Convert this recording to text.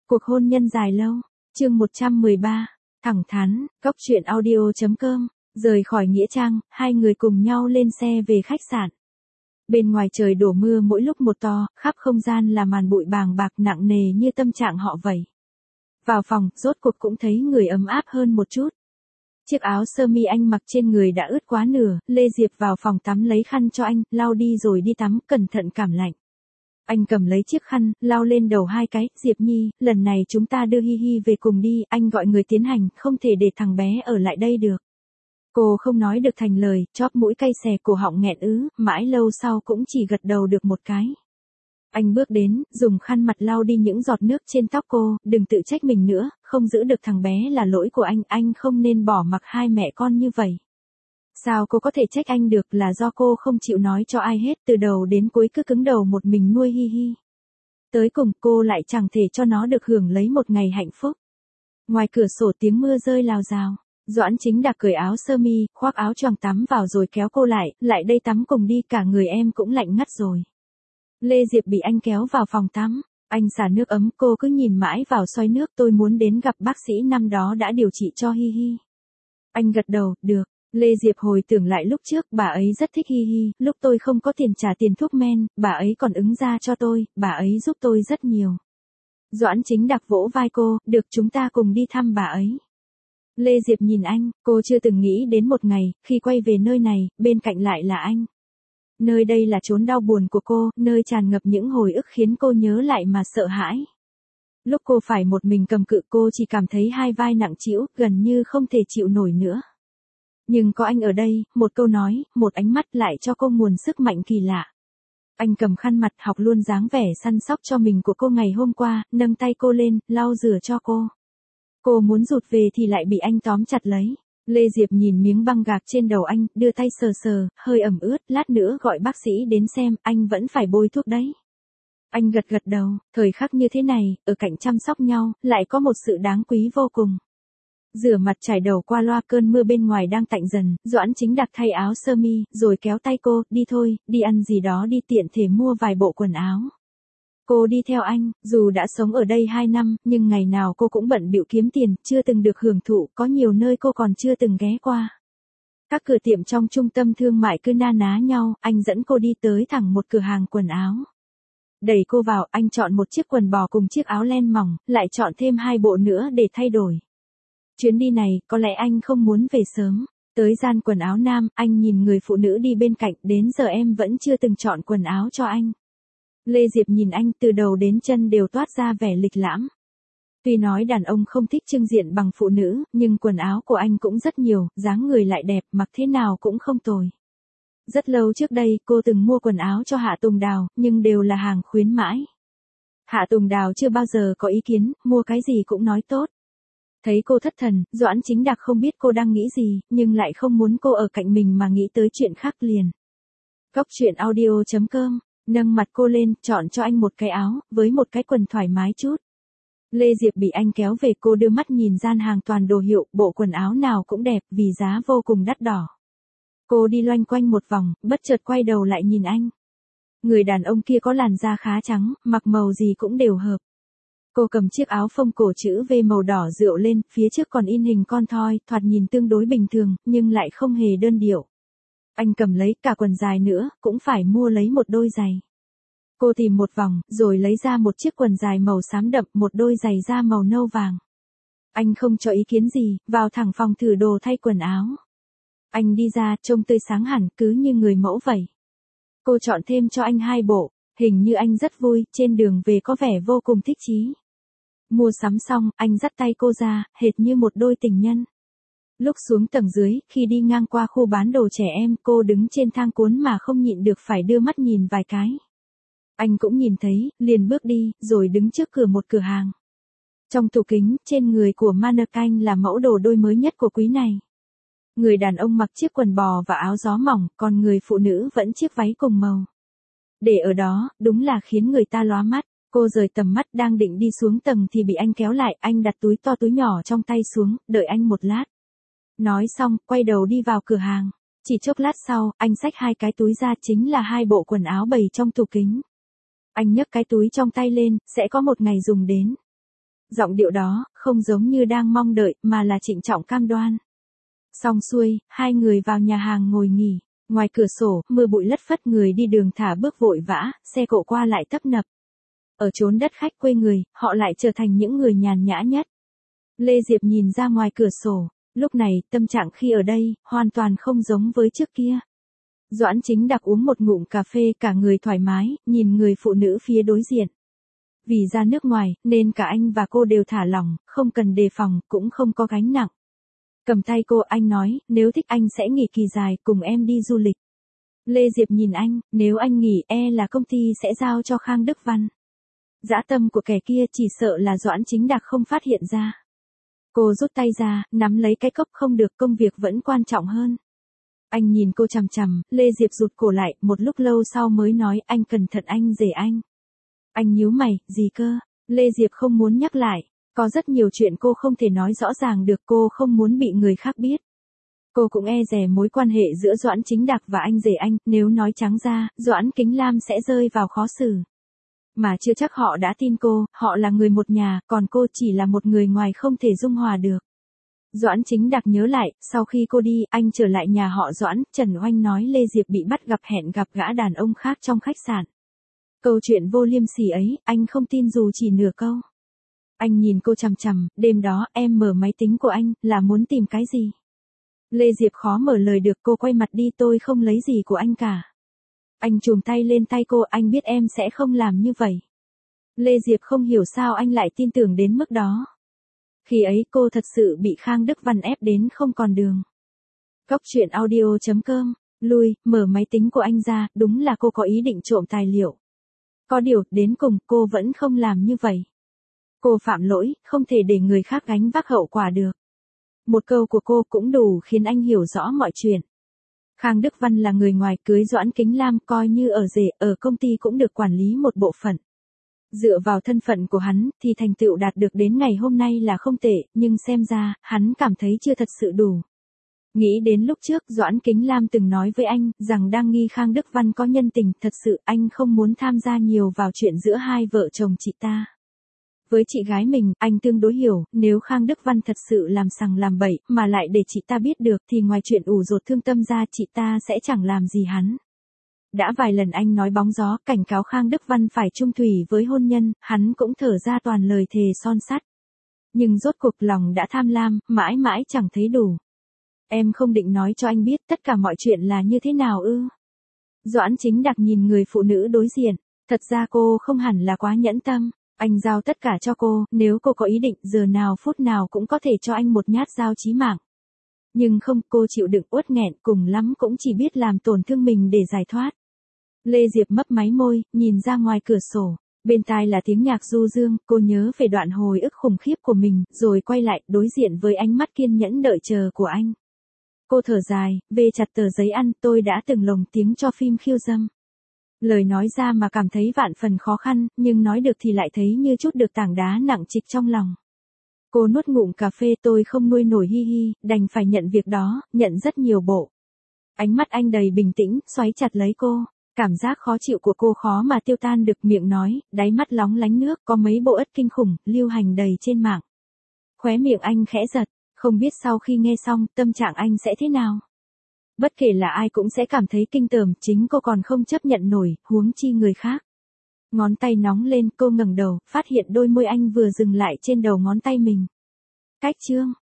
Cuộc hôn nhân dài lâu, chương 113, thẳng thắn, Cóc truyện audio.com, rời khỏi Nghĩa Trang, hai người cùng nhau lên xe về khách sạn. Bên ngoài trời đổ mưa mỗi lúc một to, khắp không gian là màn bụi bàng bạc nặng nề như tâm trạng họ vậy. Vào phòng, rốt cuộc cũng thấy người ấm áp hơn một chút. Chiếc áo sơ mi anh mặc trên người đã ướt quá nửa, Lê Diệp vào phòng tắm lấy khăn cho anh, lau đi rồi đi tắm, cẩn thận cảm lạnh. Anh cầm lấy chiếc khăn, lau lên đầu hai cái, Diệp Nhi, lần này chúng ta đưa Hi Hi về cùng đi, anh gọi người tiến hành, không thể để thằng bé ở lại đây được. Cô không nói được thành lời, chóp mũi cay xè, cổ họng nghẹn ứ, mãi lâu sau cũng chỉ gật đầu được một cái. Anh bước đến, dùng khăn mặt lau đi những giọt nước trên tóc cô, đừng tự trách mình nữa, không giữ được thằng bé là lỗi của anh không nên bỏ mặc hai mẹ con như vậy. Sao cô có thể trách anh được, là do cô không chịu nói cho ai hết, từ đầu đến cuối cứ cứng đầu một mình nuôi Hi Hi. Tới cùng cô lại chẳng thể cho nó được hưởng lấy một ngày hạnh phúc. Ngoài cửa sổ tiếng mưa rơi rào rào. Doãn Chính Đạc cởi áo sơ mi, khoác áo choàng tắm vào rồi kéo cô lại đây tắm cùng đi, cả người em cũng lạnh ngắt rồi. Lê Diệp bị anh kéo vào phòng tắm, anh xả nước ấm, cô cứ nhìn mãi vào xoay nước, tôi muốn đến gặp bác sĩ năm đó đã điều trị cho Hi Hi. Anh gật đầu, được. Lê Diệp hồi tưởng lại lúc trước, bà ấy rất thích Hi Hi, lúc tôi không có tiền trả tiền thuốc men, bà ấy còn ứng ra cho tôi, bà ấy giúp tôi rất nhiều. Doãn Chính Đạc vỗ vai cô, được, chúng ta cùng đi thăm bà ấy. Lê Diệp nhìn anh, cô chưa từng nghĩ đến một ngày, khi quay về nơi này, bên cạnh lại là anh. Nơi đây là chốn đau buồn của cô, nơi tràn ngập những hồi ức khiến cô nhớ lại mà sợ hãi. Lúc cô phải một mình cầm cự, cô chỉ cảm thấy hai vai nặng trĩu, gần như không thể chịu nổi nữa. Nhưng có anh ở đây, một câu nói, một ánh mắt lại cho cô nguồn sức mạnh kỳ lạ. Anh cầm khăn mặt, học luôn dáng vẻ săn sóc cho mình của cô ngày hôm qua, nâng tay cô lên, lau rửa cho cô. Cô muốn rụt về thì lại bị anh tóm chặt lấy. Lê Diệp nhìn miếng băng gạc trên đầu anh, đưa tay sờ sờ, hơi ẩm ướt, lát nữa gọi bác sĩ đến xem, anh vẫn phải bôi thuốc đấy. Anh gật gật đầu, thời khắc như thế này, ở cạnh chăm sóc nhau, lại có một sự đáng quý vô cùng. Rửa mặt chải đầu qua loa, cơn mưa bên ngoài đang tạnh dần, Doãn Chính Đạc thay áo sơ mi, rồi kéo tay cô, đi thôi, đi ăn gì đó đi, tiện thể mua vài bộ quần áo. Cô đi theo anh, dù đã sống ở đây 2 năm, nhưng ngày nào cô cũng bận bịu kiếm tiền, chưa từng được hưởng thụ, có nhiều nơi cô còn chưa từng ghé qua. Các cửa tiệm trong trung tâm thương mại cứ na ná nhau, anh dẫn cô đi tới thẳng một cửa hàng quần áo. Đẩy cô vào, anh chọn một chiếc quần bò cùng chiếc áo len mỏng, lại chọn thêm 2 bộ nữa để thay đổi. Chuyến đi này, có lẽ anh không muốn về sớm. Tới gian quần áo nam, anh nhìn người phụ nữ đi bên cạnh, đến giờ em vẫn chưa từng chọn quần áo cho anh. Lê Diệp nhìn anh, từ đầu đến chân đều toát ra vẻ lịch lãm. Tuy nói đàn ông không thích trưng diện bằng phụ nữ, nhưng quần áo của anh cũng rất nhiều, dáng người lại đẹp, mặc thế nào cũng không tồi. Rất lâu trước đây, cô từng mua quần áo cho Hạ Tùng Đào, nhưng đều là hàng khuyến mãi. Hạ Tùng Đào chưa bao giờ có ý kiến, mua cái gì cũng nói tốt. Thấy cô thất thần, Doãn Chính Đạc không biết cô đang nghĩ gì, nhưng lại không muốn cô ở cạnh mình mà nghĩ tới chuyện khác liền. Cóc truyện audio.com, nâng mặt cô lên, chọn cho anh một cái áo, với một cái quần thoải mái chút. Lê Diệp bị anh kéo về, cô đưa mắt nhìn gian hàng toàn đồ hiệu, bộ quần áo nào cũng đẹp, vì giá vô cùng đắt đỏ. Cô đi loanh quanh một vòng, bất chợt quay đầu lại nhìn anh. Người đàn ông kia có làn da khá trắng, mặc màu gì cũng đều hợp. Cô cầm chiếc áo phông cổ chữ V màu đỏ rượu lên, phía trước còn in hình con thoi, thoạt nhìn tương đối bình thường, nhưng lại không hề đơn điệu. Anh cầm lấy cả quần dài nữa, cũng phải mua lấy một đôi giày. Cô tìm một vòng, rồi lấy ra một chiếc quần dài màu xám đậm, một đôi giày da màu nâu vàng. Anh không cho ý kiến gì, vào thẳng phòng thử đồ thay quần áo. Anh đi ra, trông tươi sáng hẳn, cứ như người mẫu vậy. Cô chọn thêm cho anh 2 bộ, hình như anh rất vui, trên đường về có vẻ vô cùng thích chí. Mua sắm xong, anh dắt tay cô ra, hệt như một đôi tình nhân. Lúc xuống tầng dưới, khi đi ngang qua khu bán đồ trẻ em, cô đứng trên thang cuốn mà không nhịn được phải đưa mắt nhìn vài cái. Anh cũng nhìn thấy, liền bước đi, rồi đứng trước cửa một cửa hàng. Trong tủ kính, trên người của mannequin là mẫu đồ đôi mới nhất của quý này. Người đàn ông mặc chiếc quần bò và áo gió mỏng, còn người phụ nữ vẫn chiếc váy cùng màu. Để ở đó, đúng là khiến người ta lóa mắt. Cô rời tầm mắt, đang định đi xuống tầng thì bị anh kéo lại, anh đặt túi to túi nhỏ trong tay xuống, đợi anh một lát. Nói xong, quay đầu đi vào cửa hàng. Chỉ chốc lát sau, anh xách 2 cái túi ra, chính là 2 bộ quần áo bày trong tủ kính. Anh nhấc cái túi trong tay lên, sẽ có một ngày dùng đến. Giọng điệu đó, không giống như đang mong đợi, mà là trịnh trọng cam đoan. Xong xuôi, hai người vào nhà hàng ngồi nghỉ. Ngoài cửa sổ, mưa bụi lất phất, người đi đường thả bước vội vã, xe cộ qua lại tấp nập. Ở chốn đất khách quê người, họ lại trở thành những người nhàn nhã nhất. Lê Diệp nhìn ra ngoài cửa sổ, lúc này, tâm trạng khi ở đây, hoàn toàn không giống với trước kia. Doãn Chính Đặc uống một ngụm cà phê, cả người thoải mái, nhìn người phụ nữ phía đối diện. Vì ra nước ngoài, nên cả anh và cô đều thả lỏng, không cần đề phòng, cũng không có gánh nặng. Cầm tay cô, anh nói, nếu thích anh sẽ nghỉ kỳ dài, cùng em đi du lịch. Lê Diệp nhìn anh, nếu anh nghỉ, là công ty sẽ giao cho Khang Đức Văn. Dã tâm của kẻ kia chỉ sợ là Doãn Chính Đặc không phát hiện ra. Cô rút tay ra, nắm lấy cái cốc, không được, công việc vẫn quan trọng hơn. Anh nhìn cô chằm chằm, Lê Diệp rụt cổ lại, một lúc lâu sau mới nói, anh cẩn thận anh rể anh. Anh nhíu mày, gì cơ? Lê Diệp không muốn nhắc lại, có rất nhiều chuyện cô không thể nói rõ ràng được, cô không muốn bị người khác biết. Cô cũng e dè mối quan hệ giữa Doãn Chính Đặc và anh rể anh, nếu nói trắng ra, Doãn Kính Lam sẽ rơi vào khó xử. Mà chưa chắc họ đã tin cô, họ là người một nhà, còn cô chỉ là một người ngoài không thể dung hòa được. Doãn Chính Đặc nhớ lại, sau khi cô đi, anh trở lại nhà họ Doãn, Trần Oanh nói Lê Diệp bị bắt gặp hẹn gặp gã đàn ông khác trong khách sạn. Câu chuyện vô liêm sỉ ấy, anh không tin dù chỉ nửa câu. Anh nhìn cô chằm chằm, đêm đó, em mở máy tính của anh, là muốn tìm cái gì? Lê Diệp khó mở lời được, cô quay mặt đi, tôi không lấy gì của anh cả. Anh chùm tay lên tay cô, anh biết em sẽ không làm như vậy. Lê Diệp không hiểu sao anh lại tin tưởng đến mức đó. Khi ấy cô thật sự bị Khang Đức Văn ép đến không còn đường. Góc truyện audio.com, lui, mở máy tính của anh ra, đúng là cô có ý định trộm tài liệu. Có điều, đến cùng, cô vẫn không làm như vậy. Cô phạm lỗi, không thể để người khác gánh vác hậu quả được. Một câu của cô cũng đủ khiến anh hiểu rõ mọi chuyện. Khang Đức Văn là người ngoài, cưới Doãn Kính Lam, coi như ở rể, ở công ty cũng được quản lý một bộ phận. Dựa vào thân phận của hắn, thì thành tựu đạt được đến ngày hôm nay là không tệ, nhưng xem ra, hắn cảm thấy chưa thật sự đủ. Nghĩ đến lúc trước Doãn Kính Lam từng nói với anh, rằng đang nghi Khang Đức Văn có nhân tình, thật sự anh không muốn tham gia nhiều vào chuyện giữa hai vợ chồng chị ta. Với chị gái mình, anh tương đối hiểu, nếu Khang Đức Văn thật sự làm sằng làm bậy, mà lại để chị ta biết được, thì ngoài chuyện ủ rột thương tâm ra, chị ta sẽ chẳng làm gì hắn. Đã vài lần anh nói bóng gió, cảnh cáo Khang Đức Văn phải chung thủy với hôn nhân, hắn cũng thở ra toàn lời thề son sắt. Nhưng rốt cuộc lòng đã tham lam, mãi mãi chẳng thấy đủ. Em không định nói cho anh biết tất cả mọi chuyện là như thế nào ư? Doãn Chính Đặc nhìn người phụ nữ đối diện, thật ra cô không hẳn là quá nhẫn tâm. Anh giao tất cả cho cô, nếu cô có ý định, giờ nào phút nào cũng có thể cho anh một nhát dao chí mạng. Nhưng không, cô chịu đựng uất nghẹn, cùng lắm cũng chỉ biết làm tổn thương mình để giải thoát. Lê Diệp mấp máy môi, nhìn ra ngoài cửa sổ. Bên tai là tiếng nhạc du dương, cô nhớ về đoạn hồi ức khủng khiếp của mình, rồi quay lại, đối diện với ánh mắt kiên nhẫn đợi chờ của anh. Cô thở dài, về chặt tờ giấy ăn, tôi đã từng lồng tiếng cho phim khiêu dâm. Lời nói ra mà cảm thấy vạn phần khó khăn, nhưng nói được thì lại thấy như chút được tảng đá nặng trịch trong lòng. Cô nuốt ngụm cà phê, tôi không nuôi nổi hi hi, đành phải nhận việc đó, nhận rất nhiều bộ. Ánh mắt anh đầy bình tĩnh, xoáy chặt lấy cô. Cảm giác khó chịu của cô khó mà tiêu tan được, miệng nói, đáy mắt lóng lánh nước, có mấy bộ ất kinh khủng, lưu hành đầy trên mạng. Khóe miệng anh khẽ giật, không biết sau khi nghe xong, tâm trạng anh sẽ thế nào. Bất kể là ai cũng sẽ cảm thấy kinh tởm, chính cô còn không chấp nhận nổi, huống chi người khác. Ngón tay nóng lên, cô ngẩng đầu, phát hiện đôi môi anh vừa dừng lại trên đầu ngón tay mình. Cách chương